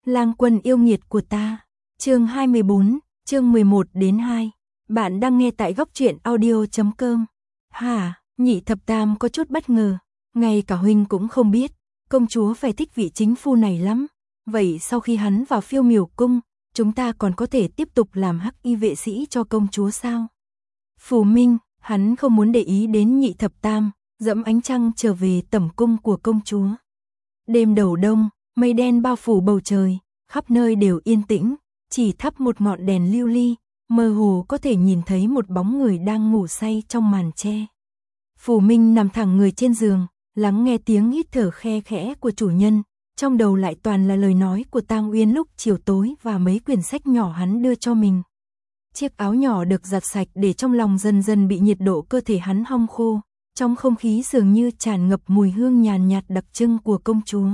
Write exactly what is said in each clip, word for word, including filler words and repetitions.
Lang quân yêu nghiệt của ta. Chương hai mươi bốn, chương mười một đến hai. Bạn đang nghe tại góc truyện audio chấm com. Hả, Nhị thập tam có chút bất ngờ, ngay cả huynh cũng không biết, công chúa phải thích vị chính phu này lắm. Vậy sau khi hắn vào Phiêu Miểu cung, chúng ta còn có thể tiếp tục làm hắc y vệ sĩ cho công chúa sao? Phù Minh, hắn không muốn để ý đến Nhị thập tam, dẫm ánh trăng trở về tẩm cung của công chúa. Đêm đầu đông, mây đen bao phủ bầu trời, khắp nơi đều yên tĩnh, chỉ thắp một ngọn đèn lưu ly, mơ hồ có thể nhìn thấy một bóng người đang ngủ say trong màn tre. Phù Minh nằm thẳng người trên giường, lắng nghe tiếng hít thở khe khẽ của chủ nhân, trong đầu lại toàn là lời nói của Tang Uyên lúc chiều tối và mấy quyển sách nhỏ hắn đưa cho mình. Chiếc áo nhỏ được giặt sạch để trong lòng dần dần bị nhiệt độ cơ thể hắn hong khô, trong không khí dường như tràn ngập mùi hương nhàn nhạt đặc trưng của công chúa.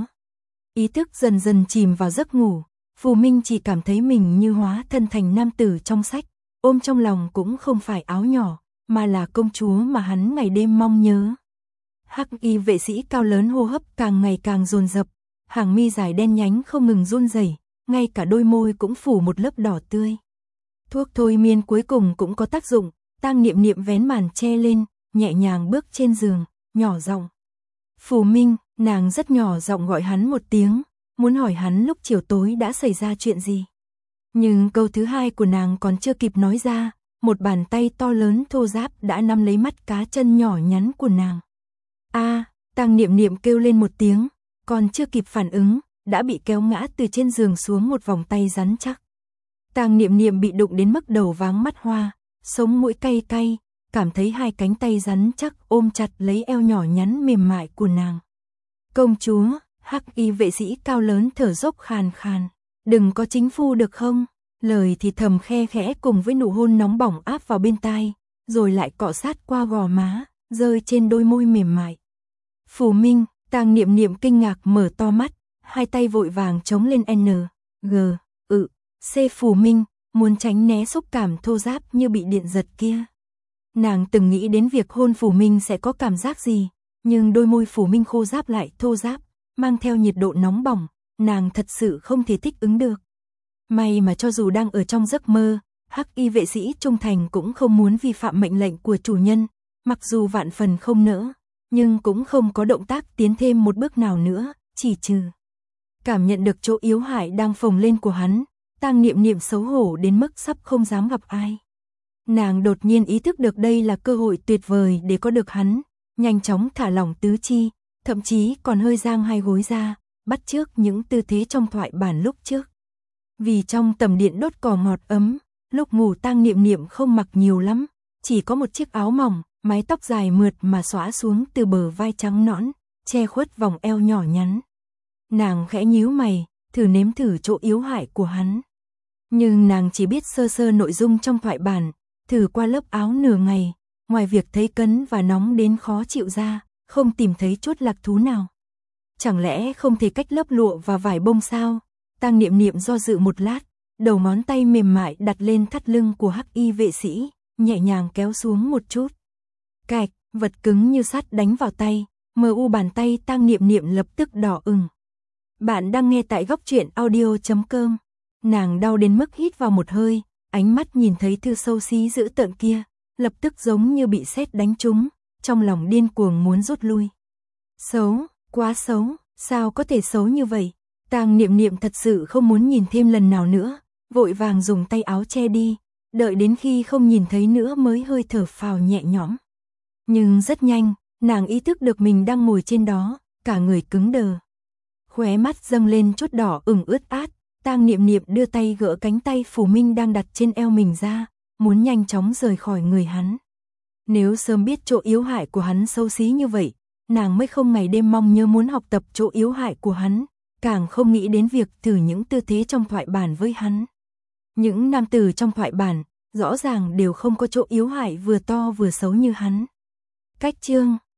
Ý thức dần dần chìm vào giấc ngủ, Phù Minh chỉ cảm thấy mình như hóa thân thành nam tử trong sách, ôm trong lòng cũng không phải áo nhỏ, mà là công chúa mà hắn ngày đêm mong nhớ. Hắc y vệ sĩ cao lớn hô hấp càng ngày càng dồn dập, hàng mi dài đen nhánh không ngừng run rẩy, ngay cả đôi môi cũng phủ một lớp đỏ tươi. Thuốc thôi miên cuối cùng cũng có tác dụng, Tang Niệm Niệm vén màn che lên, nhẹ nhàng bước trên giường, nhỏ giọng. Phù Minh, nàng rất nhỏ giọng gọi hắn một tiếng, muốn hỏi hắn lúc chiều tối đã xảy ra chuyện gì. Nhưng câu thứ hai của nàng còn chưa kịp nói ra, một bàn tay to lớn thô ráp đã nắm lấy mắt cá chân nhỏ nhắn của nàng. A, Tang Niệm Niệm kêu lên một tiếng, còn chưa kịp phản ứng, đã bị kéo ngã từ trên giường xuống một vòng tay rắn chắc. Tang Niệm Niệm bị đụng đến mức đầu váng mắt hoa, sống mũi cay cay, cảm thấy hai cánh tay rắn chắc ôm chặt lấy eo nhỏ nhắn mềm mại của nàng. Công chúa, hắc y vệ sĩ cao lớn thở dốc khàn khàn, đừng có chính phu được không? Lời thì thầm khe khẽ cùng với nụ hôn nóng bỏng áp vào bên tai, rồi lại cọ sát qua gò má, rơi trên đôi môi mềm mại. Phù Minh, Tang Niệm Niệm kinh ngạc mở to mắt, hai tay vội vàng chống lên N, G, ự, C. Phù Minh, muốn tránh né xúc cảm thô ráp như bị điện giật kia. Nàng từng nghĩ đến việc hôn Phù Minh sẽ có cảm giác gì, nhưng đôi môi Phù Minh khô ráp lại thô ráp, mang theo nhiệt độ nóng bỏng, nàng thật sự không thể thích ứng được. May mà cho dù đang ở trong giấc mơ, hắc y vệ sĩ trung thành cũng không muốn vi phạm mệnh lệnh của chủ nhân, mặc dù vạn phần không nỡ, nhưng cũng không có động tác tiến thêm một bước nào nữa, chỉ trừ. Cảm nhận được chỗ yếu hại đang phồng lên của hắn, Tang Niệm Niệm xấu hổ đến mức sắp không dám gặp ai. Nàng đột nhiên ý thức được đây là cơ hội tuyệt vời để có được hắn, nhanh chóng thả lỏng tứ chi, thậm chí còn hơi giang hai gối ra, bắt chước những tư thế trong thoại bản lúc trước. Vì trong tầm điện đốt cỏ ngọt ấm, lúc ngủ Tang Niệm Niệm không mặc nhiều lắm, chỉ có một chiếc áo mỏng, mái tóc dài mượt mà xõa xuống từ bờ vai trắng nõn, che khuất vòng eo nhỏ nhắn. Nàng khẽ nhíu mày, thử nếm thử chỗ yếu hại của hắn. Nhưng nàng chỉ biết sơ sơ nội dung trong thoại bản, thử qua lớp áo nửa ngày, ngoài việc thấy cấn và nóng đến khó chịu ra, không tìm thấy chút lạc thú nào. Chẳng lẽ không thể cách lớp lụa và vải bông sao? Tang Niệm Niệm do dự một lát, đầu ngón tay mềm mại đặt lên thắt lưng của hắc y vệ sĩ, nhẹ nhàng kéo xuống một chút. Cạch, vật cứng như sắt đánh vào tay, mờ u bàn tay Tang Niệm Niệm lập tức đỏ ửng. Bạn đang nghe tại góc truyện audio chấm com. Nàng đau đến mức hít vào một hơi, ánh mắt nhìn thấy thư xấu xí dữ tợn kia, lập tức giống như bị sét đánh trúng, trong lòng điên cuồng muốn rút lui. Xấu, quá xấu, sao có thể xấu như vậy? Tang Niệm Niệm thật sự không muốn nhìn thêm lần nào nữa, vội vàng dùng tay áo che đi, đợi đến khi không nhìn thấy nữa mới hơi thở phào nhẹ nhõm. Nhưng rất nhanh, nàng ý thức được mình đang ngồi trên đó, cả người cứng đờ. Khóe mắt dâng lên chút đỏ ửng ướt át, Tang Niệm Niệm đưa tay gỡ cánh tay Phù Minh đang đặt trên eo mình ra, muốn nhanh chóng rời khỏi người hắn. Nếu sớm biết chỗ yếu hại của hắn xấu xí như vậy, nàng mới không ngày đêm mong nhớ muốn học tập chỗ yếu hại của hắn, càng không nghĩ đến việc thử những tư thế trong thoại bản với hắn. Những nam tử trong thoại bản, rõ ràng đều không có chỗ yếu hại vừa to vừa xấu như hắn. Cách chương